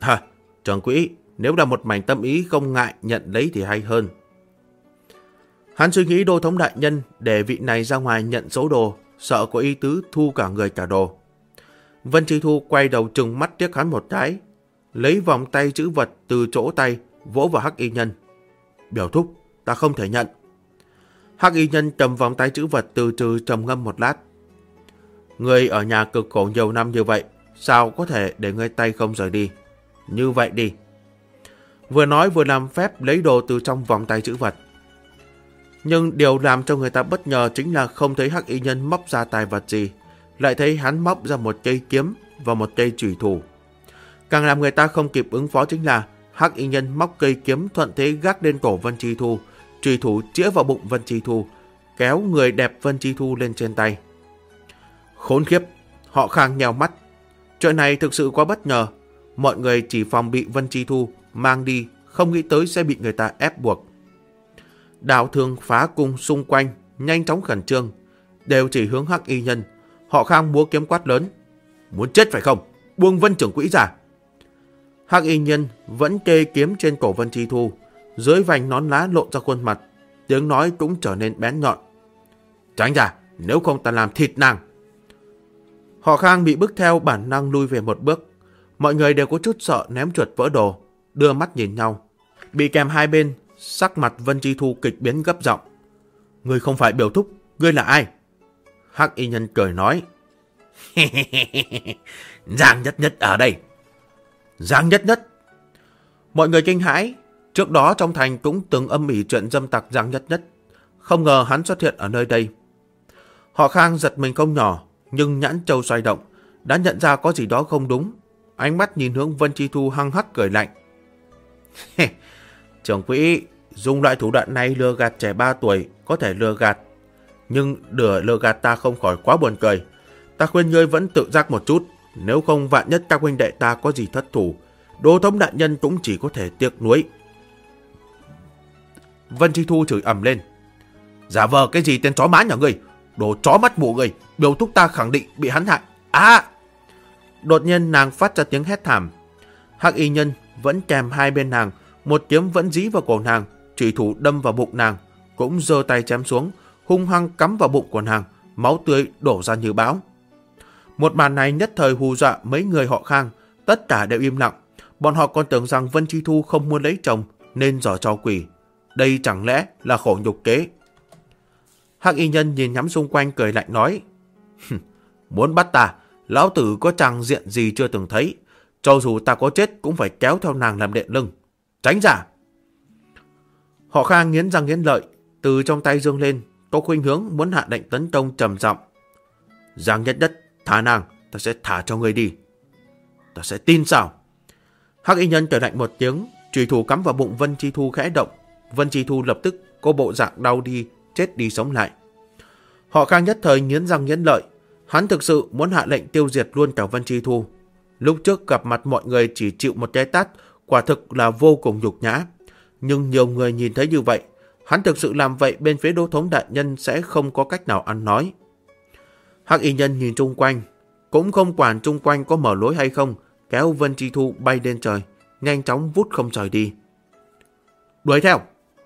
Trưởng quỹ, nếu là một mảnh tâm ý không ngại nhận lấy thì hay hơn. Hắn suy nghĩ Đô thống đại nhân để vị này ra ngoài nhận số đồ, sợ có ý tứ thu cả người cả đồ. Vân Chi Thu quay đầu trừng mắt tiếc hắn một cái, lấy vòng tay chữ vật từ chỗ tay vỗ vào Hắc Y Nhân. Biểu thúc, ta không thể nhận. Hắc Y Nhân cầm vòng tay chữ vật từ từ trầm ngâm một lát. Người ở nhà cực khổ nhiều năm như vậy, sao có thể để ngươi tay không rời đi? Như vậy đi. Vừa nói vừa làm phép lấy đồ từ trong vòng tay chữ vật. Nhưng điều làm cho người ta bất ngờ chính là không thấy Hắc Y Nhân móc ra tài vật gì, lại thấy hắn móc ra một cây kiếm và một cây chủy thủ. Càng làm người ta không kịp ứng phó chính là Hắc Y Nhân móc cây kiếm thuận thế gác lên cổ Vân Chi Thu, chủy thủ chĩa vào bụng Vân Chi Thu, kéo người đẹp Vân Chi Thu lên trên tay. Khốn khiếp, Họ Khang nheo mắt. Chuyện này thực sự quá bất ngờ. Mọi người chỉ phòng bị Vân Chi Thu mang đi, không nghĩ tới sẽ bị người ta ép buộc. Đào thương phá cung xung quanh nhanh chóng khẩn trương, đều chỉ hướng Hắc Y Nhân. Họ Khang múa kiếm quát lớn. Muốn chết phải không? Buông Vân trưởng quỹ ra. Hắc Y Nhân vẫn kê kiếm trên cổ Vân Chi Thu, dưới vành nón lá lộ ra khuôn mặt, tiếng nói cũng trở nên bén nhọn. Tránh ra, nếu không ta làm thịt nàng. Họ Khang bị bức theo bản năng lui về một bước. Mọi người đều có chút sợ ném chuột vỡ đồ, đưa mắt nhìn nhau. Bị kèm hai bên, sắc mặt Vân Chi Thu kịch biến gấp giọng. Ngươi không phải biểu thúc, ngươi là ai? Hắc Y Nhân cười nói. Giang Nhất Nhất ở đây. Giang Nhất Nhất. Mọi người kinh hãi. Trước đó trong thành cũng từng âm ỉ chuyện dâm tặc Giang Nhất Nhất. Không ngờ hắn xuất hiện ở nơi đây. Họ Khang giật mình không nhỏ, nhưng nhãn châu xoay động, đã nhận ra có gì đó không đúng. Ánh mắt nhìn hướng Vân Chi Thu hăng hắc cười lạnh. Trưởng quỹ, dùng loại thủ đoạn này lừa gạt trẻ 3 tuổi có thể lừa gạt, nhưng lừa gạt ta không khỏi quá buồn cười. Ta khuyên ngươi vẫn tự giác một chút, nếu không vạn nhất các huynh đệ ta có gì thất thủ, Đô thống đại nhân cũng chỉ có thể tiếc nuối. Vân Chi Thu chửi ầm lên. Giả vờ cái gì tên chó má nhà ngươi, đồ chó mắt mù ngươi, biểu thúc ta khẳng định bị hắn hại. Đột nhiên nàng phát ra tiếng hét thảm. Hắc Y Nhân vẫn kèm hai bên nàng, một kiếm vẫn dí vào cổ nàng, chủy thủ đâm vào bụng nàng, cũng giơ tay chém xuống, hung hăng cắm vào bụng của nàng, máu tươi đổ ra như bão. Một màn này nhất thời hù dọa mấy người họ Khang, tất cả đều im lặng. Bọn họ còn tưởng rằng Vân Chi Thu không muốn lấy chồng nên giở trò quỷ. Đây chẳng lẽ là khổ nhục kế? Hắc Y Nhân nhìn nhắm xung quanh cười lạnh nói. Muốn bắt ta, lão tử có trang diện gì chưa từng thấy. Cho dù ta có chết cũng phải kéo theo nàng làm đệm lưng. Tránh ra! Họ Khang nghiến răng nghiến lợi, từ trong tay giương lên, có khuynh hướng muốn hạ lệnh tấn công trầm giọng. Giang Nhất Nhất, thả nàng, ta sẽ thả cho người đi. Ta sẽ tin sao? Hắc Y Nhân cười lạnh một tiếng, chùy thủ cắm vào bụng Vân Chi Thu khẽ động. Vân Chi Thu lập tức có bộ dạng đau đi, chết đi sống lại. Họ Khang nhất thời nghiến răng nghiến lợi, hắn thực sự muốn hạ lệnh tiêu diệt luôn cả Vân Chi Thu. Lúc trước gặp mặt mọi người chỉ chịu một cái tát, quả thực là vô cùng nhục nhã. Nhưng nhiều người nhìn thấy như vậy, hắn thực sự làm vậy bên phía Đô thống đại nhân sẽ không có cách nào ăn nói. Hắc Y Nhân nhìn chung quanh, cũng không quản chung quanh có mở lối hay không, kéo Vân Chi Thu bay lên trời, nhanh chóng vút không rời đi. Đuổi theo!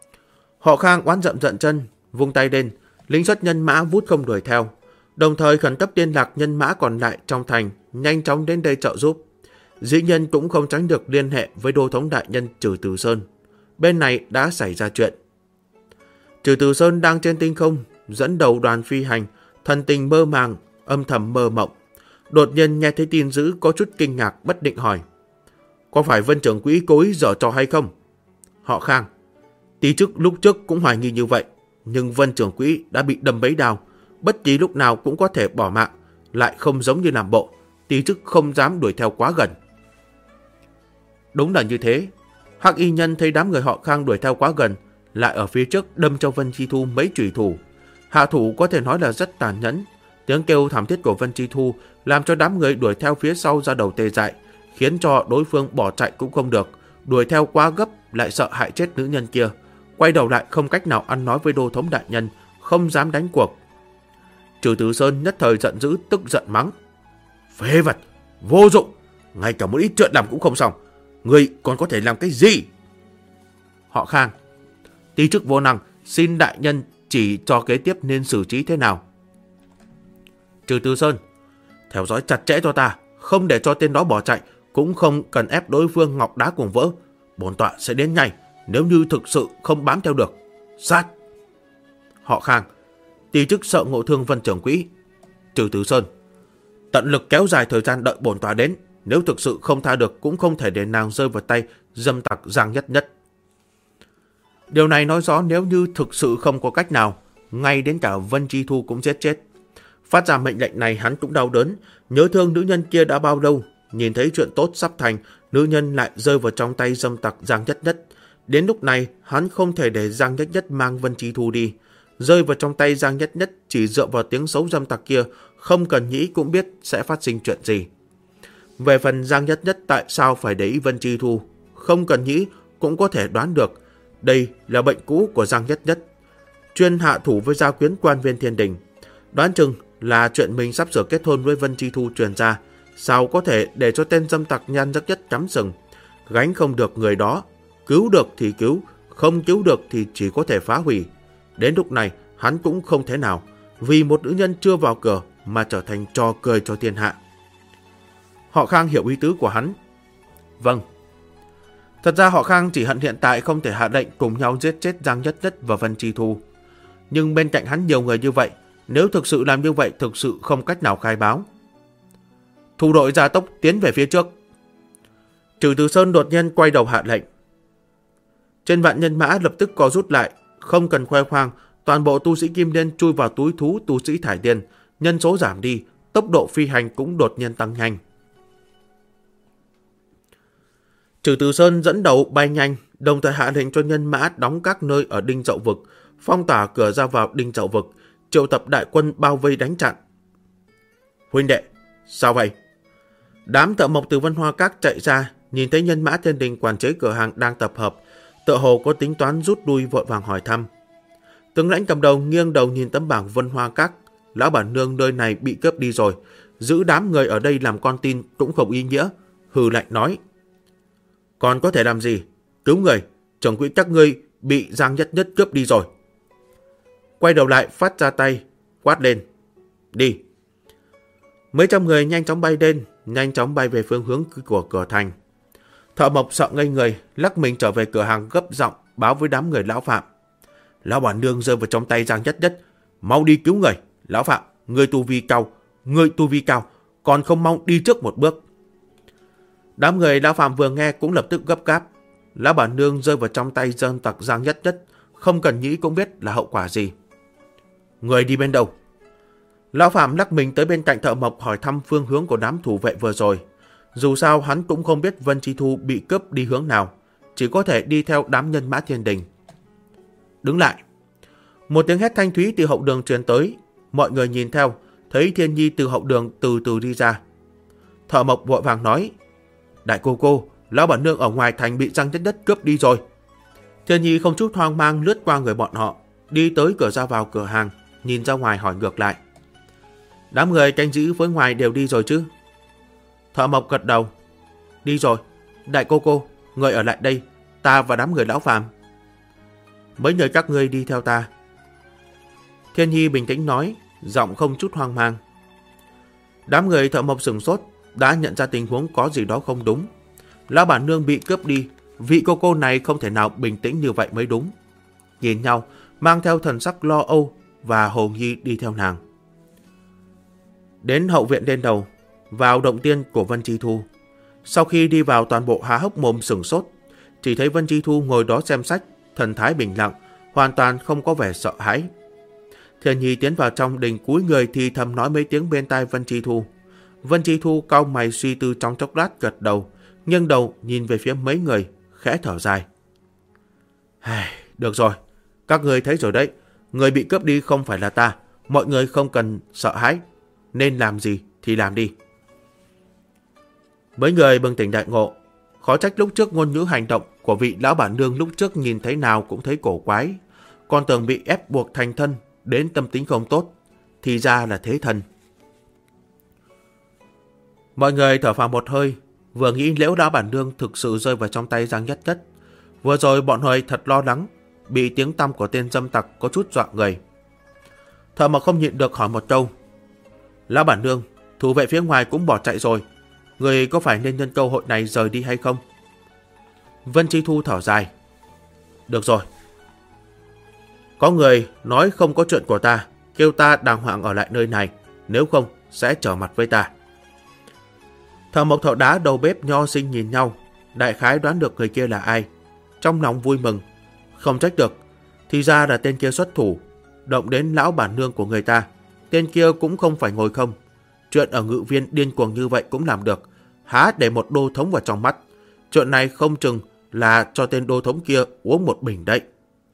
Họ Khang oán giận giận chân, vung tay lên, lính xuất nhân mã vút không đuổi theo, đồng thời khẩn cấp liên lạc nhân mã còn lại trong thành, nhanh chóng đến đây trợ giúp. Dĩ nhiên cũng không tránh được liên hệ với Đô thống đại nhân Trừ Từ Sơn. Bên này đã xảy ra chuyện. Trừ Từ Sơn đang trên tinh không, dẫn đầu đoàn phi hành, thần tình mơ màng, âm thầm mơ mộng. Đột nhiên nghe thấy tin dữ có chút kinh ngạc bất định hỏi. Có phải Vân trưởng quỹ cố ý giở trò hay không? Họ Khang. Tí chức lúc trước cũng hoài nghi như vậy, nhưng Vân trưởng quỹ đã bị đâm bấy đao, bất kỳ lúc nào cũng có thể bỏ mạng, lại không giống như làm bộ. Tí chức không dám đuổi theo quá gần. Đúng là như thế. Hắc Y Nhân thấy đám người họ Khang đuổi theo quá gần, lại ở phía trước đâm cho Vân Chi Thu mấy chủy thủ. Hạ thủ có thể nói là rất tàn nhẫn. Tiếng kêu thảm thiết của Vân Chi Thu làm cho đám người đuổi theo phía sau ra đầu tê dại, khiến cho đối phương bỏ chạy cũng không được. Đuổi theo quá gấp lại sợ hại chết nữ nhân kia, quay đầu lại không cách nào ăn nói với Đô thống đại nhân, không dám đánh cuộc. Trừ Từ Sơn nhất thời giận dữ, tức giận mắng. Phế vật, vô dụng, ngay cả một ít chuyện làm cũng không xong, ngươi còn có thể làm cái gì? Họ Khang. Tí chức vô năng, Xin đại nhân chỉ cho kế tiếp nên xử trí thế nào. Trừ Từ Sơn, theo dõi chặt chẽ cho ta, không để cho tên đó bỏ chạy, cũng không cần ép đối phương ngọc đá cùng vỡ. Bổn tọa sẽ đến ngay, nếu như thực sự không bám theo được. Sát! Họ Khang, ty chức sợ ngộ thương Vân trưởng quỹ. Trừ Từ Sơn, tận lực kéo dài thời gian đợi bổn tọa đến. Nếu thực sự không tha được cũng không thể để nàng rơi vào tay dâm tặc Giang Nhất Nhất. Điều này nói rõ nếu như thực sự không có cách nào, ngay đến cả Vân Chi Thu cũng giết chết. Phát ra mệnh lệnh này hắn cũng đau đớn, nhớ thương nữ nhân kia đã bao lâu. Nhìn thấy chuyện tốt sắp thành, nữ nhân lại rơi vào trong tay dâm tặc Giang Nhất Nhất. Đến lúc này hắn không thể để Giang Nhất Nhất mang Vân Chi Thu đi. Rơi vào trong tay Giang Nhất Nhất chỉ dựa vào tiếng xấu dâm tặc kia, không cần nghĩ cũng biết sẽ phát sinh chuyện gì. Về phần Giang Nhất Nhất tại sao phải để ý Vân Chi Thu, không cần nghĩ cũng có thể đoán được. Đây là bệnh cũ của Giang Nhất Nhất, chuyên hạ thủ với gia quyến quan viên thiên đình. Đoán chừng là chuyện mình sắp sửa kết hôn với Vân Chi Thu truyền ra, sao có thể để cho tên dâm tặc Nhan Nhất Nhất cắm sừng. Gánh không được người đó, cứu được thì cứu, không cứu được thì chỉ có thể phá hủy. Đến lúc này hắn cũng không thể nào vì một nữ nhân chưa vào cửa mà trở thành trò cười cho thiên hạ. Họ Khang hiểu ý tứ của hắn. Vâng. Thật ra họ Khang chỉ hận hiện tại không thể hạ lệnh cùng nhau giết chết Giang Nhất Nhất và Vân Chi Thu. Nhưng bên cạnh hắn nhiều người như vậy, nếu thực sự làm như vậy thực sự không cách nào khai báo. Thủ đội gia tốc tiến về phía trước. Trừ Từ Sơn đột nhiên quay đầu hạ lệnh. Trên vạn nhân mã lập tức co rút lại, không cần khoe khoang, toàn bộ tu sĩ Kim Liên chui vào túi thú tu sĩ Thải Điên, nhân số giảm đi, tốc độ phi hành cũng đột nhiên tăng nhanh. Trừ Từ Sơn dẫn đầu bay nhanh, đồng thời hạ lệnh cho nhân mã đóng các nơi ở Đinh Dậu Vực, phong tỏa cửa ra vào Đinh Dậu Vực, triệu tập đại quân bao vây đánh chặn. Huynh đệ, sao vậy? Đám thợ mộc từ Vân Hoa Các chạy ra, nhìn thấy nhân mã thiên đình quản chế cửa hàng đang tập hợp, tựa hồ có tính toán rút lui, vội vàng hỏi thăm. Tướng lãnh cầm đầu nghiêng đầu nhìn tấm bảng Vân Hoa Các, lão bản nương nơi này bị cướp đi rồi, giữ đám người ở đây làm con tin cũng không ý nghĩa, hừ lạnh nói. Còn có thể làm gì? Cứu người, trưởng quỹ các ngươi bị Giang Nhất Nhất cướp đi rồi. Quay đầu lại phát ra tay, quát lên. Đi. Mấy trăm người nhanh chóng bay lên, nhanh chóng bay về phương hướng của cửa thành. Thợ mộc sợ ngây người, lắc mình trở về cửa hàng gấp giọng báo với đám người lão Phạm. Lão bản nương rơi vào trong tay Giang Nhất Nhất, mau đi cứu người. Lão Phạm, ngươi tu vi cao, còn không mong đi trước một bước. Đám người lão Phạm vừa nghe cũng lập tức gấp gáp. Lão bản nương rơi vào trong tay dâm tặc Giang Nhất Nhất, không cần nghĩ cũng biết là hậu quả gì. Người đi bên đâu? Lão Phạm lắc mình tới bên cạnh thợ mộc hỏi thăm phương hướng của đám thủ vệ vừa rồi. Dù sao hắn cũng không biết Vân Chi Thu bị cướp đi hướng nào, chỉ có thể đi theo đám nhân mã thiên đình. Đứng lại. Một tiếng hét thanh thúy từ hậu đường truyền tới. Mọi người nhìn theo, thấy Thiên Nhi từ hậu đường từ từ đi ra. Thợ mộc vội vàng nói. Đại cô, lão bản nương ở ngoài thành bị Giang Nhất Nhất cướp đi rồi. Thiên Nhi không chút hoang mang lướt qua người bọn họ, đi tới cửa ra vào cửa hàng, nhìn ra ngoài hỏi ngược lại. Đám người canh giữ với ngoài đều đi rồi chứ? Thợ mộc gật đầu. Đi rồi. Đại cô, người ở lại đây, ta và đám người lão Phàm. Mấy người các ngươi đi theo ta. Thiên Nhi bình tĩnh nói, giọng không chút hoang mang. Đám người thợ mộc sửng sốt, đã nhận ra tình huống có gì đó không đúng. Lão bản nương bị cướp đi, vị cô này không thể nào bình tĩnh như vậy mới đúng. Nhìn nhau, mang theo thần sắc lo âu, và Hồ Nhi đi theo nàng. Đến hậu viện lên đầu, vào động tiên của Vân Chi Thu. Sau khi đi vào toàn bộ há hốc mồm sửng sốt, chỉ thấy Vân Chi Thu ngồi đó xem sách, thần thái bình lặng, hoàn toàn không có vẻ sợ hãi. Thiên Nhi tiến vào trong đình cúi người thì thầm nói mấy tiếng bên tai Vân Chi Thu. Vân Chi Thu cau mày suy tư trong chốc lát gật đầu, nghiêng đầu nhìn về phía mấy người, khẽ thở dài. Được rồi, các người thấy rồi đấy, người bị cướp đi không phải là ta, mọi người không cần sợ hãi, nên làm gì thì làm đi. Mấy người bừng tỉnh đại ngộ, khó trách lúc trước ngôn ngữ hành động của vị lão bản nương lúc trước nhìn thấy nào cũng thấy cổ quái, còn tưởng bị ép buộc thành thân, đến tâm tính không tốt, thì ra là thế thân. Mọi người thở phào một hơi, vừa nghĩ nếu lão bản nương thực sự rơi vào trong tay Giang Nhất Nhất. Vừa rồi bọn họ thật lo lắng, bị tiếng tăm của tên dâm tặc có chút dọa người. Thợ mộc không nhịn được hỏi một câu. Lão bản nương, thủ vệ phía ngoài cũng bỏ chạy rồi. Người có phải nên nhân cơ hội này rời đi hay không? Vân Chi Thu thở dài. Được rồi. Có người nói không có chuyện của ta, kêu ta đàng hoàng ở lại nơi này, nếu không sẽ trở mặt với ta. Thợ mộc thợ đá đầu bếp Nho Sinh nhìn nhau, đại khái đoán được người kia là ai. Trong lòng vui mừng, không trách được, thì ra là tên kia xuất thủ, động đến lão bản nương của người ta. Tên kia cũng không phải ngồi không. Chuyện ở Ngự Viên điên cuồng như vậy cũng làm được, há để một đô thống vào trong mắt. Chuyện này không chừng là cho tên đô thống kia uống một bình đấy.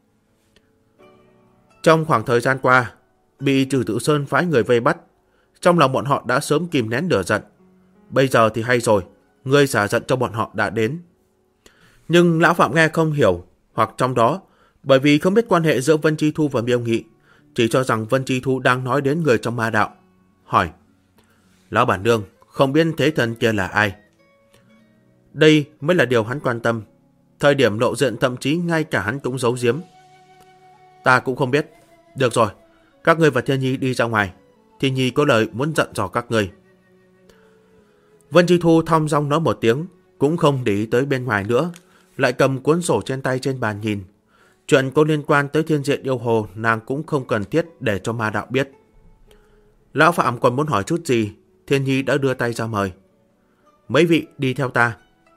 Trong khoảng thời gian qua, bị Trừ Tự Sơn phái người vây bắt, trong lòng bọn họ đã sớm kìm nén lửa giận. Bây giờ thì hay rồi, người xả giận cho bọn họ đã đến. Nhưng lão Phạm nghe không hiểu, hoặc trong đó, bởi vì không biết quan hệ giữa Vân Chi Thu và Miêu Nghị, chỉ cho rằng Vân Chi Thu đang nói đến người trong ma đạo. Hỏi, lão bản nương, không biết thế thần kia là ai? Đây mới là điều hắn quan tâm. Thời điểm lộ diện thậm chí ngay cả hắn cũng giấu giếm. Ta cũng không biết. Được rồi, các ngươi và Thiên Nhi đi ra ngoài. Thiên Nhi có lời muốn dặn dò các ngươi. Vân Chi Thu thong dong nói một tiếng, cũng không để ý tới bên ngoài nữa, lại cầm cuốn sổ trên tay trên bàn nhìn. Chuyện có liên quan tới thiên diện yêu hồ nàng cũng không cần thiết để cho ma đạo biết. Lão Phạm còn muốn hỏi chút gì, Thiên Nhi đã đưa tay ra mời. Mấy vị đi theo ta.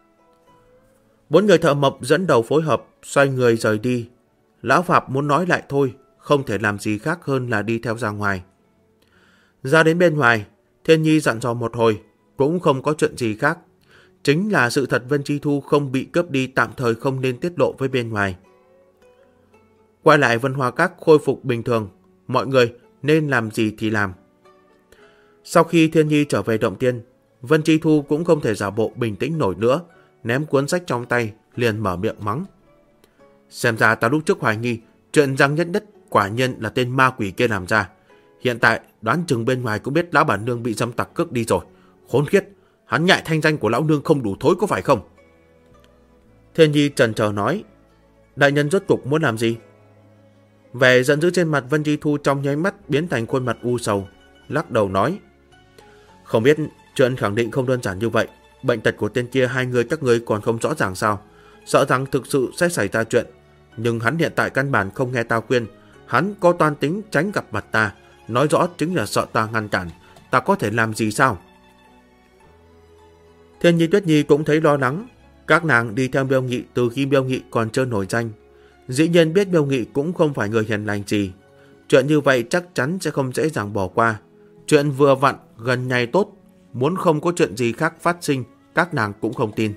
4 người thợ mộc dẫn đầu phối hợp, xoay người rời đi. Lão Phạm muốn nói lại thôi, không thể làm gì khác hơn là đi theo ra ngoài. Ra đến bên ngoài, Thiên Nhi dặn dò một hồi, cũng không có chuyện gì khác. Chính là sự thật Vân Chi Thu không bị cướp đi tạm thời không nên tiết lộ với bên ngoài. Quay lại Vân Hoa Các khôi phục bình thường, mọi người nên làm gì thì làm. Sau khi Thiên Nhi trở về động tiên, Vân Chi Thu cũng không thể giả bộ bình tĩnh nổi nữa, ném cuốn sách trong tay, liền mở miệng mắng. Xem ra ta lúc trước hoài nghi, chuyện Giang Nhất Đất quả nhiên là tên ma quỷ kia làm ra. Hiện tại đoán chừng bên ngoài cũng biết lão bản nương bị dâm tặc cướp đi rồi. Khốn khiết, hắn nhại thanh danh của lão nương không đủ thối có phải không? Thiên Nhi chần chờ nói, đại nhân rốt cục muốn làm gì? Vẻ giận dữ trên mặt Vân Chi Thu trong nháy mắt biến thành khuôn mặt u sầu, lắc đầu nói, không biết, chuyện khẳng định không đơn giản như vậy. Bệnh tật của tên kia hai người các ngươi còn không rõ ràng sao? Sợ rằng thực sự sẽ xảy ra chuyện. Nhưng hắn hiện tại căn bản không nghe ta khuyên. Hắn có toan tính tránh gặp mặt ta, nói rõ chính là sợ ta ngăn cản. Ta có thể làm gì sao? Thiên Nhi Tuyết Nhi cũng thấy lo lắng. Các nàng đi theo Miêu Nghị từ khi Miêu Nghị còn chưa nổi danh. Dĩ nhiên biết Miêu Nghị cũng không phải người hiền lành gì. Chuyện như vậy chắc chắn sẽ không dễ dàng bỏ qua. Chuyện vừa vặn gần nhảy tốt, muốn không có chuyện gì khác phát sinh, các nàng cũng không tin.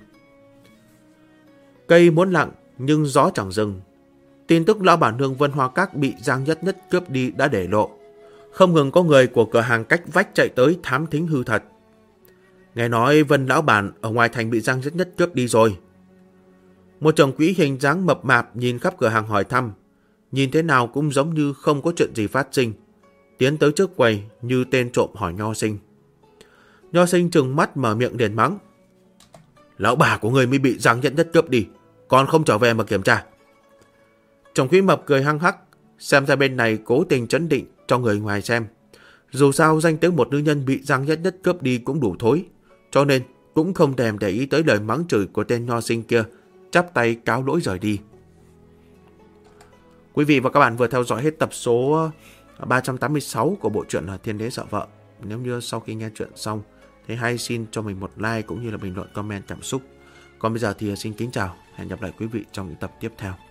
Cây muốn lặng nhưng gió chẳng dừng. Tin tức lão bản nương Vân Hoa Các bị Giang Nhất Nhất cướp đi đã để lộ. Không ngừng có người của cửa hàng cách vách chạy tới thám thính hư thật. Nghe nói Vân lão bản ở ngoài thành bị Giang Nhất Nhất cướp đi rồi. Một chồng quỹ hình dáng mập mạp nhìn khắp cửa hàng hỏi thăm. Nhìn thế nào cũng giống như không có chuyện gì phát sinh. Tiến tới trước quầy như tên trộm hỏi Nho Sinh. Nho Sinh trừng mắt mở miệng liền mắng. Lão bà của người mới bị Giang Nhất Nhất cướp đi, còn không trở về mà kiểm tra. Chồng quỹ mập cười hăng hắc, xem ra bên này cố tình trấn định cho người ngoài xem. Dù sao danh tiếng một nữ nhân bị Giang Nhất Nhất cướp đi cũng đủ thối, cho nên cũng không thèm để ý tới lời mắng chửi của tên Nho Sinh kia, chắp tay cáo lỗi rời đi. Quý vị và các bạn vừa theo dõi hết tập số 386 của bộ truyện Thiên Đế Sợ Vợ. Nếu như sau khi nghe chuyện xong thấy hay, xin cho mình một like cũng như là bình luận comment cảm xúc. Còn bây giờ thì xin kính chào, hẹn gặp lại quý vị trong những tập tiếp theo.